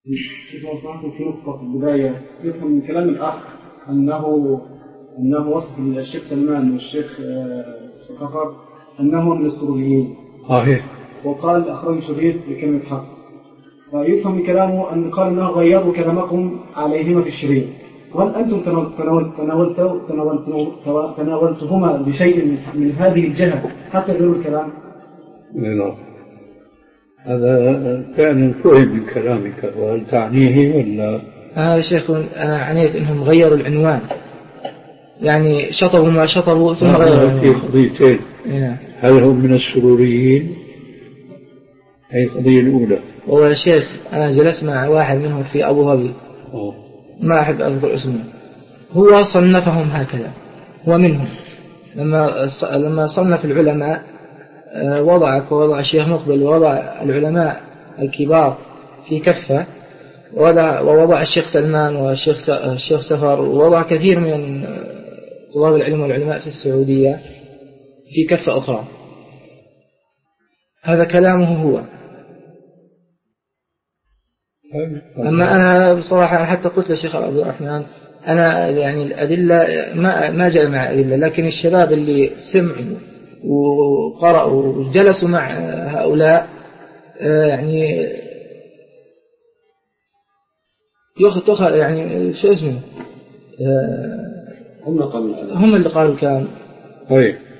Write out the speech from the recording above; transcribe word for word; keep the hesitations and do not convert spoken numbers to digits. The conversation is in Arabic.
لو سمحتم في نقطة في البداية، يفهم من كلام الأخ أنه أنه وصف الشيخ سلمان والشيخ سكفر أنهم من السروريين. صحيح. وقال أخرج شريط بكلمة حق. ويفهم من كلامه أن قال أنه غيروا كلامكم عليهما في الشريط. وهل أنتم تناولتوا تناولتوا تناولتهما بشيء من هذه الجهة حتى يغيروا الكلام؟ لا، هذا كان فهم من كلامك. وهل تعنيه ولا؟ هذا آه شيخ أنا عنيت أنهم غيروا العنوان، يعني شطبوا ما شطبوا ثم غيروا في قضيتين. هل هم من السروريين؟ هي القضية الأولى. هو يا شيخ أنا جلست مع واحد منهم في أبو ظبي، ما أحب أذكر اسمه، هو صنفهم هكذا، هو منهم. لما لما صنف العلماء وضعك ووضع الشيخ مقبل ووضع العلماء الكبار في كفة، ووضع الشيخ سلمان والشيخ الشيخ سفر، ووضع كثير من طلاب العلم والعلماء في السعودية في كفة أخرى. هذا كلامه هو. أما أنا بصراحة حتى قلت للشيخ عبد الرحمن أنا يعني الأدلة ما ما جاء مع أدلة، لكن الشباب اللي سمعوا وقرأوا وجلسوا مع هؤلاء يعني يخ يعني شو اسمه هم هم اللي قالوا الكلام. طيب.